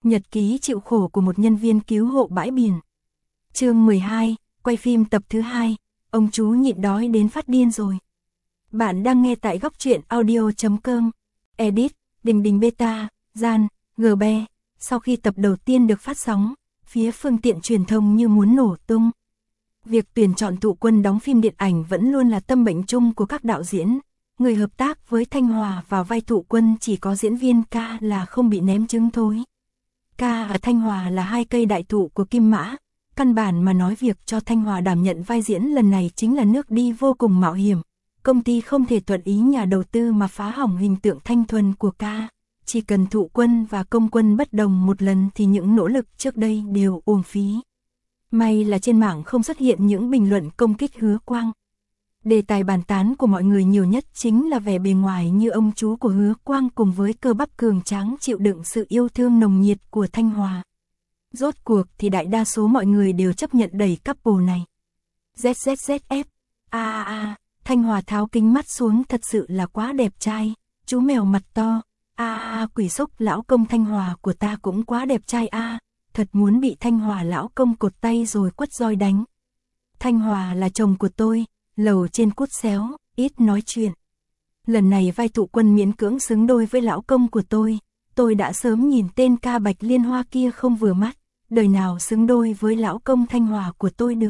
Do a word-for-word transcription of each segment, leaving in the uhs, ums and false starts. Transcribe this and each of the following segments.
Nhật ký chịu khổ của một nhân viên cứu hộ bãi biển. Chương mười hai, quay phim tập thứ hai, ông chú nhịn đói đến phát điên rồi. Bạn đang nghe tại góc truyện audio chấm com. Edit, Đình Đình Beta, Gian, G B. Sau khi tập đầu tiên được phát sóng, phía phương tiện truyền thông như muốn nổ tung. Việc tuyển chọn Thụ Quân đóng phim điện ảnh vẫn luôn là tâm bệnh chung của các đạo diễn. Người hợp tác với Thanh Hòa vào vai Thụ Quân chỉ có diễn viên Ca là không bị ném trứng thối. Ca và Thanh Hòa là hai cây đại thụ của Kim Mã. Căn bản mà nói việc cho Thanh Hòa đảm nhận vai diễn lần này chính là nước đi vô cùng mạo hiểm. Công ty không thể thuận ý nhà đầu tư mà phá hỏng hình tượng thanh thuần của Ca. Chỉ cần Thụ Quân và Công Quân bất đồng một lần thì những nỗ lực trước đây đều uổng phí. May là trên mạng không xuất hiện những bình luận công kích Hứa Quang. Đề tài bàn tán của mọi người nhiều nhất chính là vẻ bề ngoài như ông chú của Hứa Quang cùng với cơ bắp cường tráng chịu đựng sự yêu thương nồng nhiệt của Thanh Hòa. Rốt cuộc thì đại đa số mọi người đều chấp nhận đẩy couple này. ZZZF, a a a, Thanh Hòa tháo kính mắt xuống, thật sự là quá đẹp trai, chú mèo mặt to, a a a, quỷ xúc lão công Thanh Hòa của ta cũng quá đẹp trai a, thật muốn bị Thanh Hòa lão công cột tay rồi quất roi đánh. Thanh Hòa là chồng của tôi, lầu trên cút xéo, ít nói chuyện. Lần này vai Thụ Quân miễn cưỡng xứng đôi với lão công của tôi, tôi đã sớm nhìn tên Ca Bạch Liên Hoa kia không vừa mắt, đời nào xứng đôi với lão công Thanh Hòa của tôi được.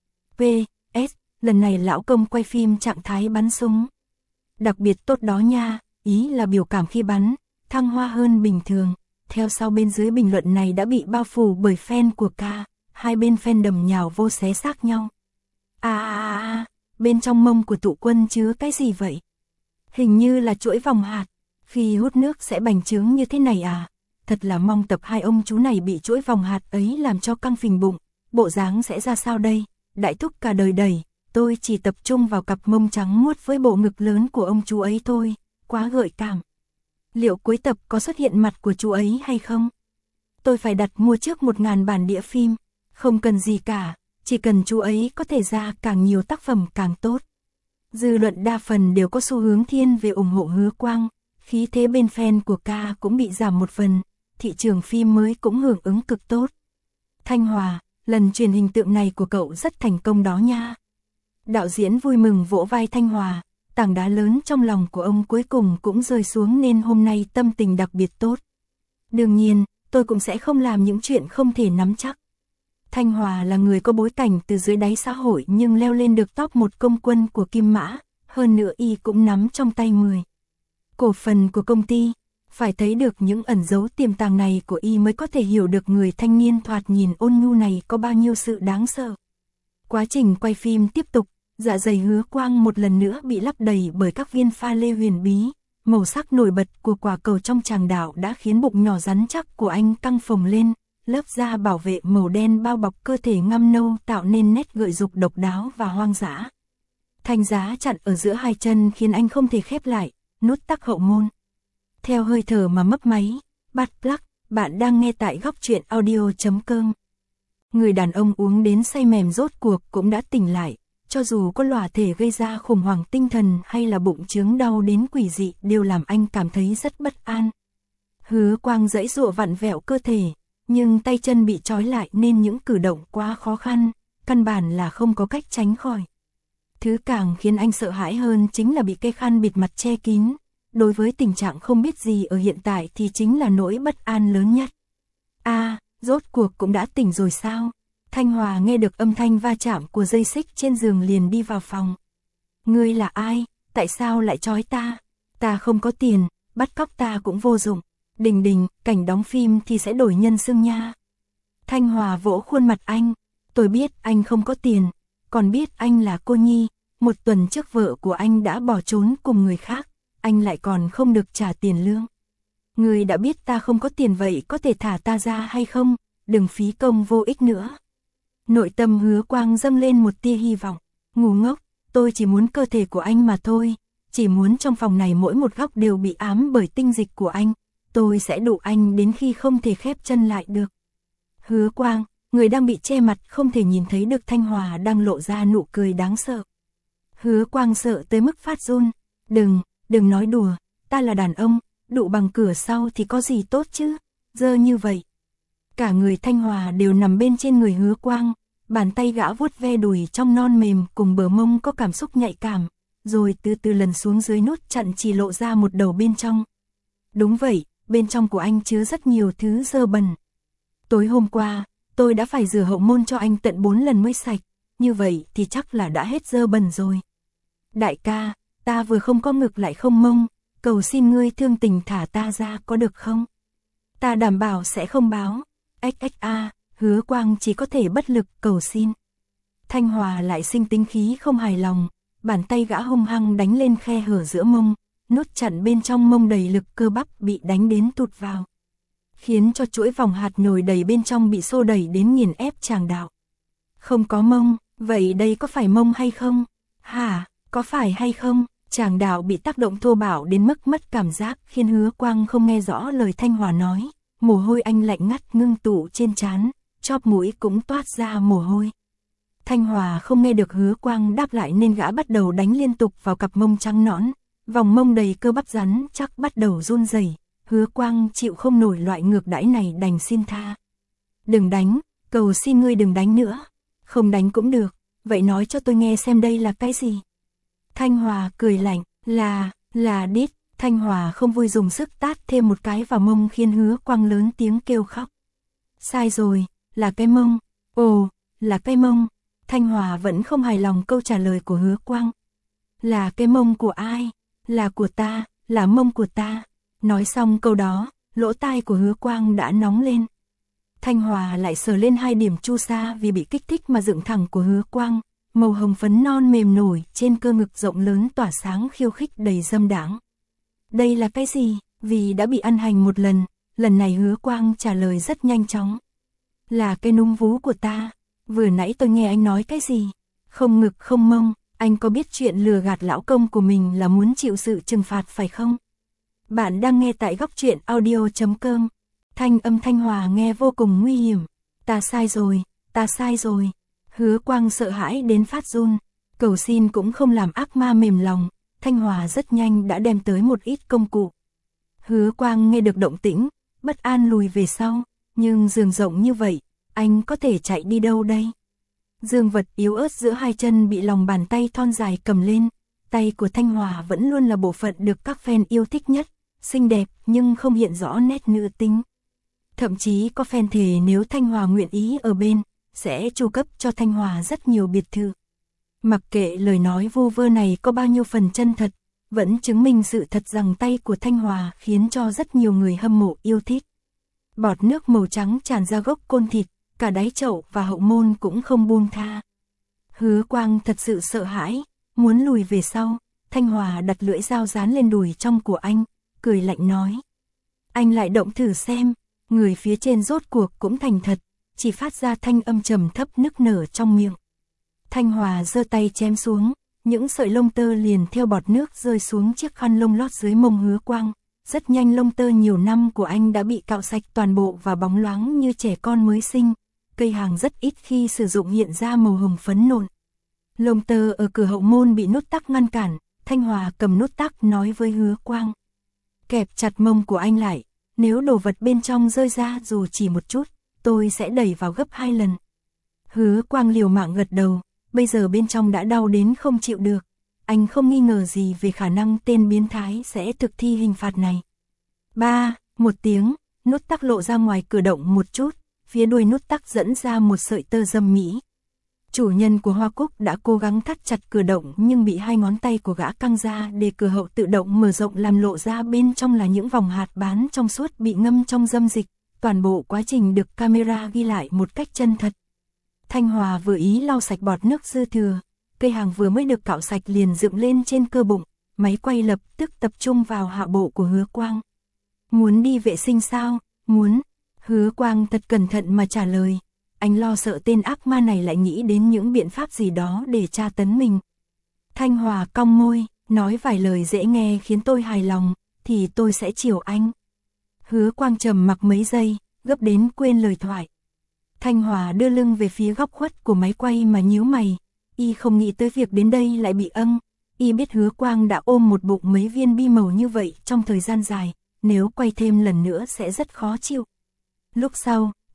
pê ét, lần này lão công quay phim trạng thái bắn súng. Đặc biệt tốt đó nha, ý là biểu cảm khi bắn, thăng hoa hơn bình thường. Theo sau bên dưới bình luận này đã bị bao phủ bởi fan của Ca, hai bên fandom nhào vô xé xác nhau. À à à, bên trong mông của Thụ Quân chứa cái gì vậy? Hình như là chuỗi vòng hạt, khi hút nước sẽ bành trướng như thế này à? Thật là mong tập hai ông chú này bị chuỗi vòng hạt ấy làm cho căng phình bụng, bộ dáng sẽ ra sao đây? Đại thúc cả đời đẩy, tôi chỉ tập trung vào cặp mông trắng muốt với bộ ngực lớn của ông chú ấy thôi, quá gợi cảm. Liệu cuối tập có xuất hiện mặt của chú ấy hay không? Tôi phải đặt mua trước một ngàn bản đĩa phim, không cần gì cả, chỉ cần chú ấy có thể ra càng nhiều tác phẩm càng tốt. Dư luận đa phần đều có xu hướng thiên về ủng hộ Hứa Quang, khí thế bên fan của Ca cũng bị giảm một phần, thị trường phim mới cũng hưởng ứng cực tốt. Thanh Hòa, lần truyền hình tượng này của cậu rất thành công đó nha. Đạo diễn vui mừng vỗ vai Thanh Hòa, tảng đá lớn trong lòng của ông cuối cùng cũng rơi xuống nên hôm nay tâm tình đặc biệt tốt. Đương nhiên, tôi cũng sẽ không làm những chuyện không thể nắm chắc. Thanh Hòa là người có bối cảnh từ dưới đáy xã hội nhưng leo lên được top một công quân của Kim Mã, hơn nữa y cũng nắm trong tay mười cổ phần của công ty. Phải thấy được những ẩn dấu tiềm tàng này của y mới có thể hiểu được người thanh niên thoạt nhìn ôn nhu này có bao nhiêu sự đáng sợ. Quá trình quay phim tiếp tục, dạ dày Hứa Quang một lần nữa bị lấp đầy bởi các viên pha lê huyền bí. Màu sắc nổi bật của quả cầu trong tràng đạo đã khiến bụng nhỏ rắn chắc của anh căng phồng lên. Lớp da bảo vệ màu đen bao bọc cơ thể ngăm nâu tạo nên nét gợi dục độc đáo và hoang dã. Thanh giá chặn ở giữa hai chân khiến anh không thể khép lại, nút tắc hậu môn. Theo hơi thở mà mấp máy, bắt plug, bạn đang nghe tại góc truyện audio chấm com. Người đàn ông uống đến say mềm rốt cuộc cũng đã tỉnh lại, cho dù có lòa thể gây ra khủng hoảng tinh thần hay là bụng chướng đau đến quỷ dị đều làm anh cảm thấy rất bất an. Hứa Quang giãy giụa vặn vẹo cơ thể, nhưng tay chân bị trói lại nên những cử động quá khó khăn, căn bản là không có cách tránh khỏi. Thứ càng khiến anh sợ hãi hơn chính là bị cây khăn bịt mặt che kín. Đối với tình trạng không biết gì ở hiện tại thì chính là nỗi bất an lớn nhất. A, à, rốt cuộc cũng đã tỉnh rồi sao? Thanh Hòa nghe được âm thanh va chạm của dây xích trên giường liền đi vào phòng. Ngươi là ai? Tại sao lại trói ta? Ta không có tiền, bắt cóc ta cũng vô dụng. Đình Đình, cảnh đóng phim thì sẽ đổi nhân xưng nha. Thanh Hòa vỗ khuôn mặt anh. Tôi biết anh không có tiền, còn biết anh là cô nhi. Một tuần trước vợ của anh đã bỏ trốn cùng người khác, anh lại còn không được trả tiền lương. Người đã biết ta không có tiền vậy có thể thả ta ra hay không? Đừng phí công vô ích nữa. Nội tâm Hứa Quang dâng lên một tia hy vọng. Ngu ngốc, tôi chỉ muốn cơ thể của anh mà thôi. Chỉ muốn trong phòng này mỗi một góc đều bị ám bởi tinh dịch của anh. Tôi sẽ đụ anh đến khi không thể khép chân lại được. Hứa Quang, người đang bị che mặt không thể nhìn thấy được Thanh Hòa đang lộ ra nụ cười đáng sợ. Hứa Quang sợ tới mức phát run. Đừng, đừng nói đùa, ta là đàn ông, đụ bằng cửa sau thì có gì tốt chứ, dơ như vậy, Cả người Thanh Hòa đều nằm bên trên người Hứa Quang, bàn tay gã vuốt ve đùi trong non mềm cùng bờ mông có cảm xúc nhạy cảm, rồi từ từ lần xuống dưới nút chặn chỉ lộ ra một đầu bên trong. Đúng vậy, bên trong của anh chứa rất nhiều thứ dơ bẩn. Tối hôm qua, tôi đã phải rửa hậu môn cho anh tận bốn lần mới sạch, như vậy thì chắc là đã hết dơ bẩn rồi. Đại ca, ta vừa không có ngực lại không mông, cầu xin ngươi thương tình thả ta ra có được không? Ta đảm bảo sẽ không báo. ích ích a, Hứa Quang chỉ có thể bất lực cầu xin. Thanh Hòa lại sinh tính khí không hài lòng, bàn tay gã hung hăng đánh lên khe hở giữa mông, nút chặn bên trong mông đầy lực cơ bắp bị đánh đến tụt vào, khiến cho chuỗi vòng hạt nhồi đầy bên trong bị xô đẩy đến nghiền ép tràng đạo. Không có mông, vậy đây có phải mông hay không? Hả, có phải hay không? Tràng đạo bị tác động thô bạo đến mức mất cảm giác khiến Hứa Quang không nghe rõ lời Thanh Hòa nói, mồ hôi anh lạnh ngắt ngưng tụ trên trán, chóp mũi cũng toát ra mồ hôi. Thanh Hòa không nghe được Hứa Quang đáp lại nên gã bắt đầu đánh liên tục vào cặp mông trắng nõn, vòng mông đầy cơ bắp rắn chắc bắt đầu run rẩy. Hứa Quang chịu không nổi loại ngược đãi này đành xin tha. Đừng đánh, cầu xin ngươi đừng đánh nữa. Không đánh cũng được, vậy nói cho tôi nghe xem đây là cái gì. Thanh Hòa cười lạnh, là, là đít. Thanh Hòa không vui dùng sức tát thêm một cái vào mông khiến Hứa Quang lớn tiếng kêu khóc. Sai rồi, là cái mông, ồ, là cái mông. Thanh Hòa vẫn không hài lòng câu trả lời của Hứa Quang. Là cái mông của ai? Là của ta, là mông của ta. Nói xong câu đó, lỗ tai của Hứa Quang đã nóng lên. Thanh Hòa lại sờ lên hai điểm chu sa vì bị kích thích mà dựng thẳng của Hứa Quang, màu hồng phấn non mềm nổi trên cơ ngực rộng lớn tỏa sáng khiêu khích đầy dâm đãng. Đây là cái gì? Vì đã bị ăn hành một lần, lần này Hứa Quang trả lời rất nhanh chóng. Là cái núm vú của ta. Vừa nãy tôi nghe anh nói cái gì? Không ngực không mông, anh có biết chuyện lừa gạt lão công của mình là muốn chịu sự trừng phạt phải không? Bạn đang nghe tại góc truyện audio chấm com. Thanh âm Thanh Hòa nghe vô cùng nguy hiểm. Ta sai rồi, ta sai rồi. Hứa Quang sợ hãi đến phát run. Cầu xin cũng không làm ác ma mềm lòng. Thanh Hòa rất nhanh đã đem tới một ít công cụ. Hứa Quang nghe được động tĩnh, bất an lùi về sau. Nhưng giường rộng như vậy, anh có thể chạy đi đâu đây? Dương vật yếu ớt giữa hai chân bị lòng bàn tay thon dài cầm lên. Tay của Thanh Hòa vẫn luôn là bộ phận được các fan yêu thích nhất. Xinh đẹp nhưng không hiện rõ nét nữ tính. Thậm chí có fan thề nếu Thanh Hòa nguyện ý ở bên, sẽ chu cấp cho Thanh Hòa rất nhiều biệt thự. Mặc kệ lời nói vu vơ này có bao nhiêu phần chân thật, vẫn chứng minh sự thật rằng tay của Thanh Hòa khiến cho rất nhiều người hâm mộ yêu thích. Bọt nước màu trắng tràn ra gốc côn thịt, cả đáy chậu và hậu môn cũng không buông tha. Hứa Quang thật sự sợ hãi, muốn lùi về sau. Thanh Hòa đặt lưỡi dao dán lên đùi trong của anh, cười lạnh nói. Anh lại động thử xem. Người phía trên rốt cuộc cũng thành thật, chỉ phát ra thanh âm trầm thấp nức nở trong miệng. Thanh Hòa giơ tay chém xuống, những sợi lông tơ liền theo bọt nước rơi xuống chiếc khăn lông lót dưới mông Hứa Quang. Rất nhanh lông tơ nhiều năm của anh đã bị cạo sạch toàn bộ và bóng loáng như trẻ con mới sinh. Cây hàng rất ít khi sử dụng hiện ra màu hồng phấn nộn. Lông tơ ở cửa hậu môn bị nút tắc ngăn cản, Thanh Hòa cầm nút tắc nói với Hứa Quang. Kẹp chặt mông của anh lại, nếu đồ vật bên trong rơi ra dù chỉ một chút, tôi sẽ đẩy vào gấp hai lần. Hứa Quang liều mạng gật đầu, bây giờ bên trong đã đau đến không chịu được. Anh không nghi ngờ gì về khả năng tên biến thái sẽ thực thi hình phạt này. Ba, một tiếng, nút tắc lộ ra ngoài cử động một chút, phía đuôi nút tắc dẫn ra một sợi tơ dâm mỹ. Chủ nhân của Hoa Cúc đã cố gắng thắt chặt cử động nhưng bị hai ngón tay của gã căng ra để cửa hậu tự động mở rộng làm lộ ra bên trong là những vòng hạt bán trong suốt bị ngâm trong dâm dịch. Toàn bộ quá trình được camera ghi lại một cách chân thật. Thanh Hòa vừa ý lau sạch bọt nước dư thừa, cây hàng vừa mới được cạo sạch liền dựng lên trên cơ bụng, máy quay lập tức tập trung vào hạ bộ của Hứa Quang. Muốn đi vệ sinh sao? Muốn. Hứa Quang thật cẩn thận mà trả lời. Anh lo sợ tên ác ma này lại nghĩ đến những biện pháp gì đó để tra tấn mình. Thanh Hòa cong môi, nói vài lời dễ nghe khiến tôi hài lòng, thì tôi sẽ chiều anh. Hứa Quang trầm mặc mấy giây, gấp đến quên lời thoại. Thanh Hòa đưa lưng về phía góc khuất của máy quay mà nhíu mày. Y không nghĩ tới việc đến đây lại bị âng. Y biết Hứa Quang đã ôm một bụng mấy viên bi màu như vậy trong thời gian dài, nếu quay thêm lần nữa sẽ rất khó chịu. Lúc sau,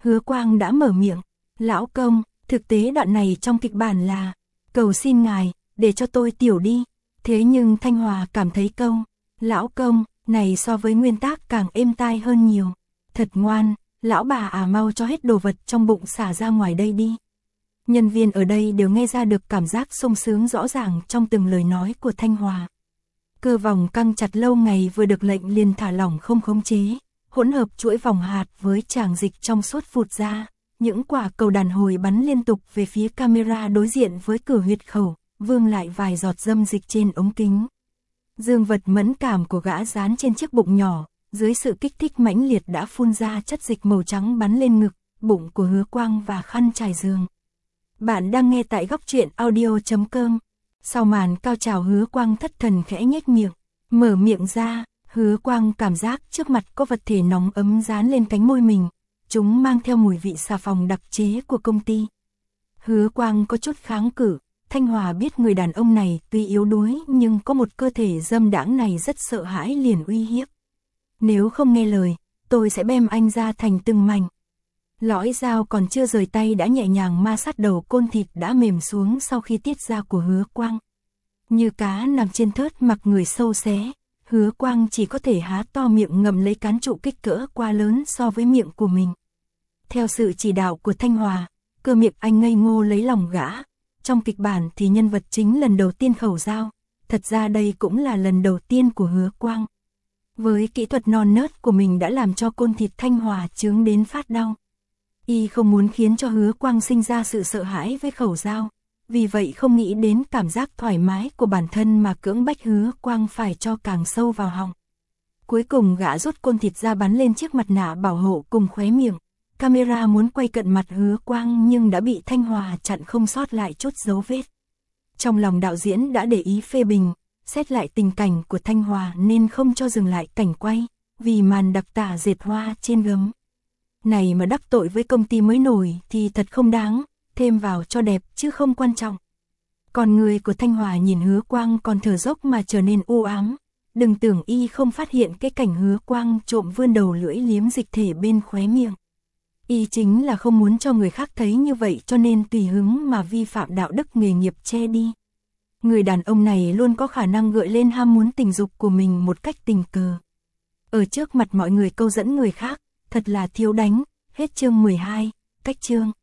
Hứa Quang đã mở miệng. Lão công, thực tế đoạn này trong kịch bản là, cầu xin ngài, để cho tôi tiểu đi. Thế nhưng Thanh Hòa cảm thấy câu, lão công, này so với nguyên tác càng êm tai hơn nhiều. Thật ngoan, lão bà à mau cho hết đồ vật trong bụng xả ra ngoài đây đi. Nhân viên ở đây đều nghe ra được cảm giác sung sướng rõ ràng trong từng lời nói của Thanh Hòa. Cơ vòng căng chặt lâu ngày vừa được lệnh liền thả lỏng không khống chế, hỗn hợp chuỗi vòng hạt với tràng dịch trong suốt phụt ra, những quả cầu đàn hồi bắn liên tục về phía camera đối diện với cửa huyệt khẩu, vương lại vài giọt dâm dịch trên ống kính. Dương vật mẫn cảm của gã dán trên chiếc bụng nhỏ, dưới sự kích thích mãnh liệt đã phun ra chất dịch màu trắng bắn lên ngực, bụng của Hứa Quang và khăn trải giường. Bạn đang nghe tại góc truyện audio chấm com. Sau màn cao trào Hứa Quang thất thần khẽ nhếch miệng, mở miệng ra, Hứa Quang cảm giác trước mặt có vật thể nóng ấm dán lên cánh môi mình, chúng mang theo mùi vị xà phòng đặc chế của công ty. Hứa Quang có chút kháng cự, Thanh Hòa biết người đàn ông này tuy yếu đuối nhưng có một cơ thể dâm đãng này rất sợ hãi liền uy hiếp. Nếu không nghe lời, tôi sẽ bem anh ra thành từng mảnh. Lõi dao còn chưa rời tay đã nhẹ nhàng ma sát đầu côn thịt đã mềm xuống sau khi tiết ra của Hứa Quang. Như cá nằm trên thớt mặc người sâu xé, Hứa Quang chỉ có thể há to miệng ngậm lấy cán trụ kích cỡ quá lớn so với miệng của mình. Theo sự chỉ đạo của Thanh Hòa, cơ miệng anh ngây ngô lấy lòng gã. Trong kịch bản thì nhân vật chính lần đầu tiên khẩu dao, thật ra đây cũng là lần đầu tiên của Hứa Quang. Với kỹ thuật non nớt của mình đã làm cho côn thịt Thanh Hòa chướng đến phát đau. Y không muốn khiến cho Hứa Quang sinh ra sự sợ hãi với khẩu dao, vì vậy không nghĩ đến cảm giác thoải mái của bản thân mà cưỡng bách Hứa Quang phải cho càng sâu vào họng. Cuối cùng gã rút côn thịt ra bắn lên chiếc mặt nạ bảo hộ cùng khóe miệng. Camera muốn quay cận mặt Hứa Quang nhưng đã bị Thanh Hòa chặn không sót lại chút dấu vết. Trong lòng đạo diễn đã để ý phê bình, xét lại tình cảnh của Thanh Hòa nên không cho dừng lại cảnh quay, vì màn đặc tả dệt hoa trên gấm. Này mà đắc tội với công ty mới nổi thì thật không đáng, thêm vào cho đẹp chứ không quan trọng. Còn người của Thanh Hòa nhìn Hứa Quang còn thở dốc mà trở nên u ám. Đừng tưởng y không phát hiện cái cảnh Hứa Quang trộm vươn đầu lưỡi liếm dịch thể bên khóe miệng. Y chính là không muốn cho người khác thấy như vậy cho nên tùy hứng mà vi phạm đạo đức nghề nghiệp che đi. Người đàn ông này luôn có khả năng gợi lên ham muốn tình dục của mình một cách tình cờ. Ở trước mặt mọi người câu dẫn người khác, thật là thiếu đánh. Hết chương mười hai, cách chương.